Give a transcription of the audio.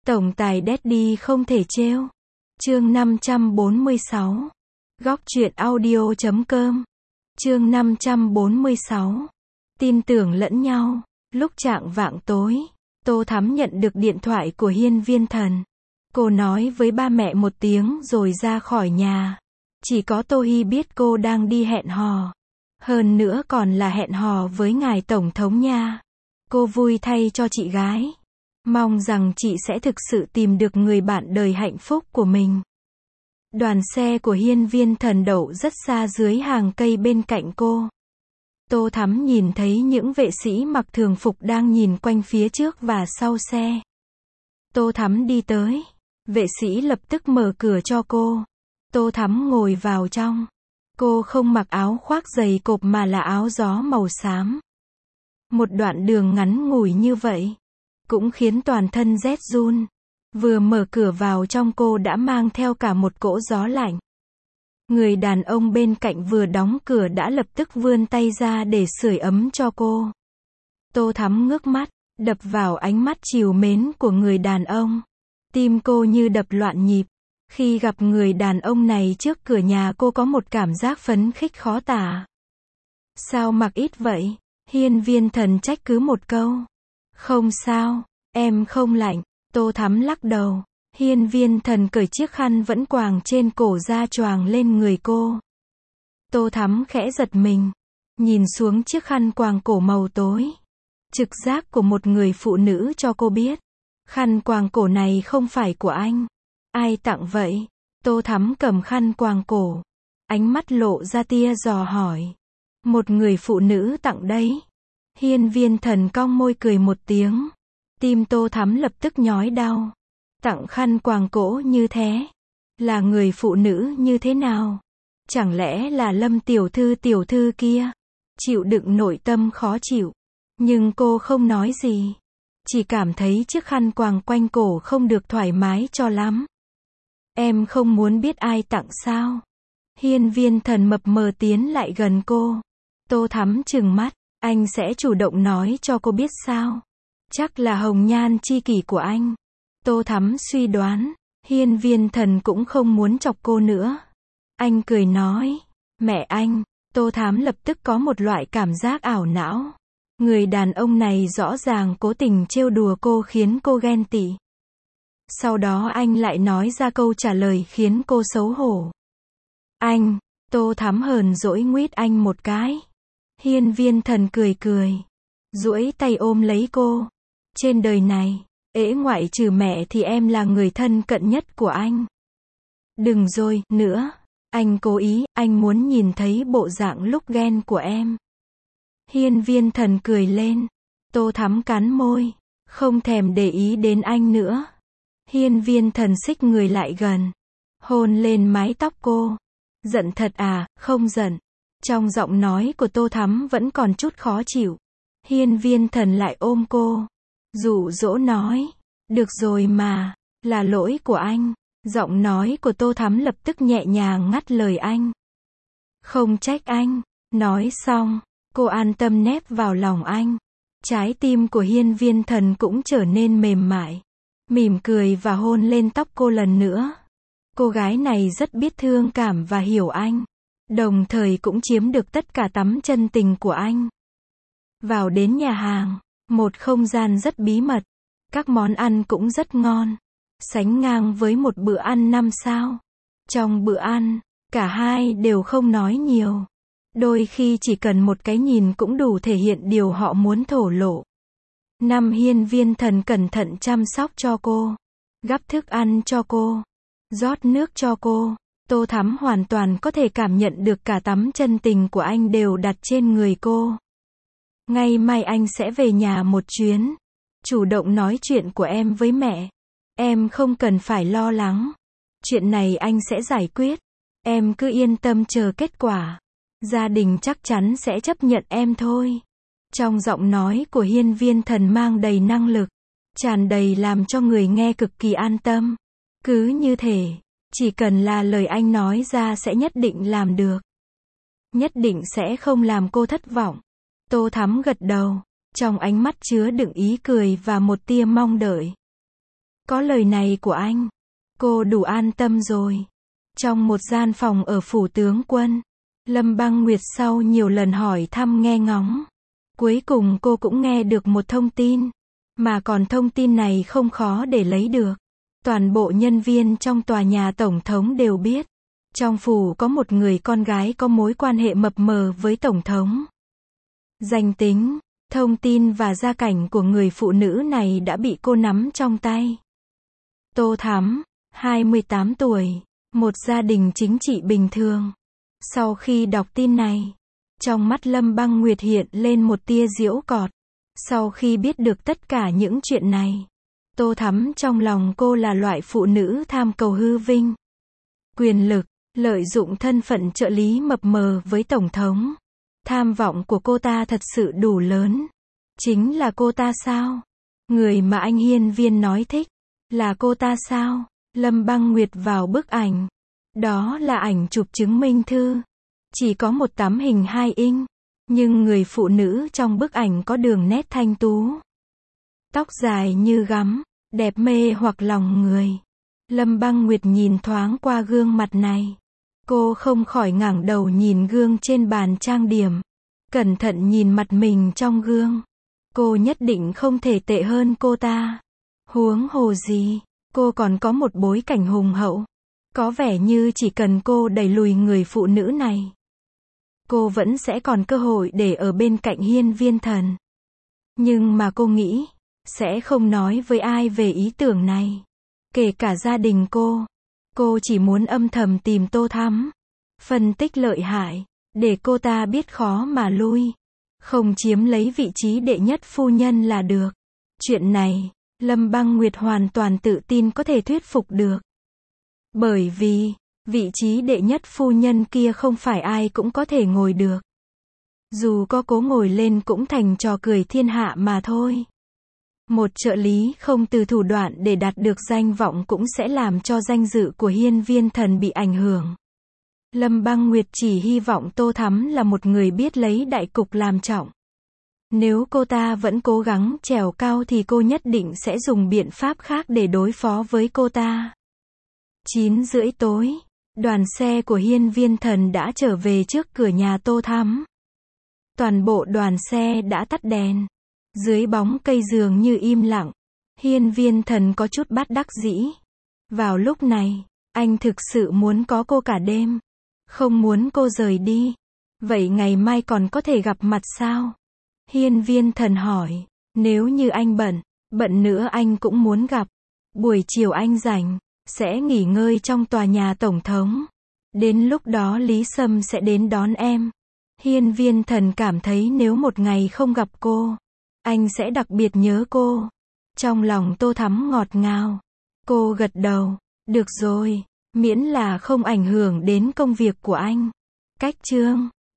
Tổng tài Daddy không thể trêu. Chương 546. Góc truyện audio.com. Chương 546. Tin tưởng lẫn nhau. Lúc chạng vạng tối, Tô Thắm nhận được điện thoại của Hiên Viên Thần. Cô nói với ba mẹ một tiếng rồi ra khỏi nhà. Chỉ có Tô Hy biết cô đang đi hẹn hò. Hơn nữa còn là hẹn hò với ngài Tổng thống nha. Cô vui thay cho chị gái. Mong rằng chị sẽ thực sự tìm được người bạn đời hạnh phúc của mình. Đoàn xe của Hiên Viên Thần đậu rất xa dưới hàng cây bên cạnh cô. Tô Thắm nhìn thấy những vệ sĩ mặc thường phục đang nhìn quanh phía trước và sau xe. Tô Thắm đi tới. Vệ sĩ lập tức mở cửa cho cô. Tô Thắm ngồi vào trong. Cô không mặc áo khoác dày cộp mà là áo gió màu xám. Một đoạn đường ngắn ngủi như vậy cũng khiến toàn thân rét run. Vừa mở cửa vào trong cô đã mang theo cả một cỗ gió lạnh. Người đàn ông bên cạnh vừa đóng cửa đã lập tức vươn tay ra để sưởi ấm cho cô. Tô Thắm ngước mắt, đập vào ánh mắt trìu mến của người đàn ông. Tim cô như đập loạn nhịp. Khi gặp người đàn ông này trước cửa nhà cô có một cảm giác phấn khích khó tả. Sao mặc ít vậy? Hiên Viên Thần trách cứ một câu. Không sao, em không lạnh. Tô Thắm lắc đầu. Hiên Viên Thần cởi chiếc khăn vẫn quàng trên cổ ra choàng lên người cô. Tô Thắm khẽ giật mình. Nhìn xuống chiếc khăn quàng cổ màu tối. Trực giác của một người phụ nữ cho cô biết. Khăn quàng cổ này không phải của anh. Ai tặng vậy? Tô Thắm cầm khăn quàng cổ. Ánh mắt lộ ra tia dò hỏi. Một người phụ nữ tặng đấy. Hiên Viên Thần cong môi cười một tiếng. Tim Tô Thắm lập tức nhói đau. Tặng khăn quàng cổ như thế. Là người phụ nữ như thế nào? Chẳng lẽ là Lâm tiểu thư kia? Chịu đựng nội tâm khó chịu. Nhưng cô không nói gì. Chỉ cảm thấy chiếc khăn quàng quanh cổ không được thoải mái cho lắm. Em không muốn biết ai tặng sao? Hiên Viên Thần mập mờ tiến lại gần cô. Tô Thắm trừng mắt. Anh sẽ chủ động nói cho cô biết sao? Chắc là hồng nhan chi kỷ của anh. Tô Thắm suy đoán. Hiên Viên Thần cũng không muốn chọc cô nữa. Anh cười nói. Mẹ anh. Tô Thắm lập tức có một loại cảm giác ảo não. Người đàn ông này rõ ràng cố tình trêu đùa cô khiến cô ghen tị. Sau đó anh lại nói ra câu trả lời khiến cô xấu hổ. Anh. Tô Thắm hờn dỗi nguýt anh một cái. Hiên Viên Thần cười cười. Duỗi tay ôm lấy cô. Trên đời này, ngoại trừ mẹ thì em là người thân cận nhất của anh. Đừng rồi, nữa. Anh cố ý, anh muốn nhìn thấy bộ dạng lúc ghen của em. Hiên Viên Thần cười lên. Tô Thắm cắn môi. Không thèm để ý đến anh nữa. Hiên Viên Thần xích người lại gần. Hôn lên mái tóc cô. Giận thật à? Không giận. Trong giọng nói của Tô Thắm vẫn còn chút khó chịu. Hiên Viên Thần lại ôm cô. Dụ dỗ nói. Được rồi mà. Là lỗi của anh. Giọng nói của Tô Thắm lập tức nhẹ nhàng ngắt lời anh. Không trách anh. Nói xong, cô an tâm nép vào lòng anh. Trái tim của Hiên Viên Thần cũng trở nên mềm mại. Mỉm cười và hôn lên tóc cô lần nữa. Cô gái này rất biết thương cảm và hiểu anh. Đồng thời cũng chiếm được tất cả tấm chân tình của anh. Vào đến nhà hàng. Một không gian rất bí mật. Các món ăn cũng rất ngon. Sánh ngang với một bữa ăn 5 sao. Trong bữa ăn, cả hai đều không nói nhiều. Đôi khi chỉ cần một cái nhìn cũng đủ thể hiện điều họ muốn thổ lộ. Hiên Viên Thần cẩn thận chăm sóc cho cô. Gắp thức ăn cho cô. Rót nước cho cô. Tô Thắm hoàn toàn có thể cảm nhận được cả tấm chân tình của anh đều đặt trên người cô. Ngày mai anh sẽ về nhà một chuyến. Chủ động nói chuyện của em với mẹ. Em không cần phải lo lắng. Chuyện này anh sẽ giải quyết. Em cứ yên tâm chờ kết quả. Gia đình chắc chắn sẽ chấp nhận em thôi. Trong giọng nói của Hiên Viên Thần mang đầy năng lực. Tràn đầy làm cho người nghe cực kỳ an tâm. Cứ như thể, chỉ cần là lời anh nói ra sẽ nhất định làm được. Nhất định sẽ không làm cô thất vọng. Tô Thắm gật đầu. Trong ánh mắt chứa đựng ý cười và một tia mong đợi. Có lời này của anh, cô đủ an tâm rồi. Trong một gian phòng ở phủ tướng quân, Lâm Băng Nguyệt sau nhiều lần hỏi thăm nghe ngóng, cuối cùng cô cũng nghe được một thông tin, mà còn thông tin này không khó để lấy được. Toàn bộ nhân viên trong tòa nhà tổng thống đều biết, trong phủ có một người con gái có mối quan hệ mập mờ với tổng thống. Danh tính, thông tin và gia cảnh của người phụ nữ này đã bị cô nắm trong tay. Tô Thắm, 28 tuổi, một gia đình chính trị bình thường. Sau khi đọc tin này, trong mắt Lâm Băng Nguyệt hiện lên một tia giễu cợt. Sau khi biết được tất cả những chuyện này, Tô Thắm trong lòng cô là loại phụ nữ tham cầu hư vinh, quyền lực, lợi dụng thân phận trợ lý mập mờ với tổng thống. Tham vọng của cô ta thật sự đủ lớn. Chính là cô ta sao? Người mà anh Hiên Viên nói thích, là cô ta sao? Lâm Băng Nguyệt vào bức ảnh. Đó là ảnh chụp chứng minh thư. Chỉ có một tấm hình 2 inch. Nhưng người phụ nữ trong bức ảnh có đường nét thanh tú. Tóc dài như gắm, đẹp mê hoặc lòng người. Lâm Băng Nguyệt nhìn thoáng qua gương mặt này. Cô không khỏi ngẩng đầu nhìn gương trên bàn trang điểm. Cẩn thận nhìn mặt mình trong gương. Cô nhất định không thể tệ hơn cô ta. Huống hồ gì, cô còn có một bối cảnh hùng hậu. Có vẻ như chỉ cần cô đẩy lùi người phụ nữ này, cô vẫn sẽ còn cơ hội để ở bên cạnh Hiên Viên Thần. Nhưng mà cô nghĩ, sẽ không nói với ai về ý tưởng này. Kể cả gia đình cô. Cô chỉ muốn âm thầm tìm Tô Thắm. Phân tích lợi hại. Để cô ta biết khó mà lui. Không chiếm lấy vị trí đệ nhất phu nhân là được. Chuyện này, Lâm Băng Nguyệt hoàn toàn tự tin có thể thuyết phục được. Bởi vì, vị trí đệ nhất phu nhân kia không phải ai cũng có thể ngồi được. Dù có cố ngồi lên cũng thành trò cười thiên hạ mà thôi. Một trợ lý không từ thủ đoạn để đạt được danh vọng cũng sẽ làm cho danh dự của Hiên Viên Thần bị ảnh hưởng. Lâm Băng Nguyệt chỉ hy vọng Tô Thắm là một người biết lấy đại cục làm trọng. Nếu cô ta vẫn cố gắng trèo cao thì cô nhất định sẽ dùng biện pháp khác để đối phó với cô ta. 9:30 tối, đoàn xe của Hiên Viên Thần đã trở về trước cửa nhà Tô Thắm. Toàn bộ đoàn xe đã tắt đèn. Dưới bóng cây dường như im lặng. Hiên Viên Thần có chút bất đắc dĩ. Vào lúc này, anh thực sự muốn có cô cả đêm. Không muốn cô rời đi. Vậy ngày mai còn có thể gặp mặt sao? Hiên Viên Thần hỏi. Nếu như anh bận nữa anh cũng muốn gặp. Buổi chiều anh rảnh, sẽ nghỉ ngơi trong tòa nhà tổng thống. Đến lúc đó Lý Sâm sẽ đến đón em. Hiên Viên Thần cảm thấy nếu một ngày không gặp cô, anh sẽ đặc biệt nhớ cô. Trong lòng Tô Thắm ngọt ngào. Cô gật đầu. Được rồi, miễn là không ảnh hưởng đến công việc của anh. Cách chương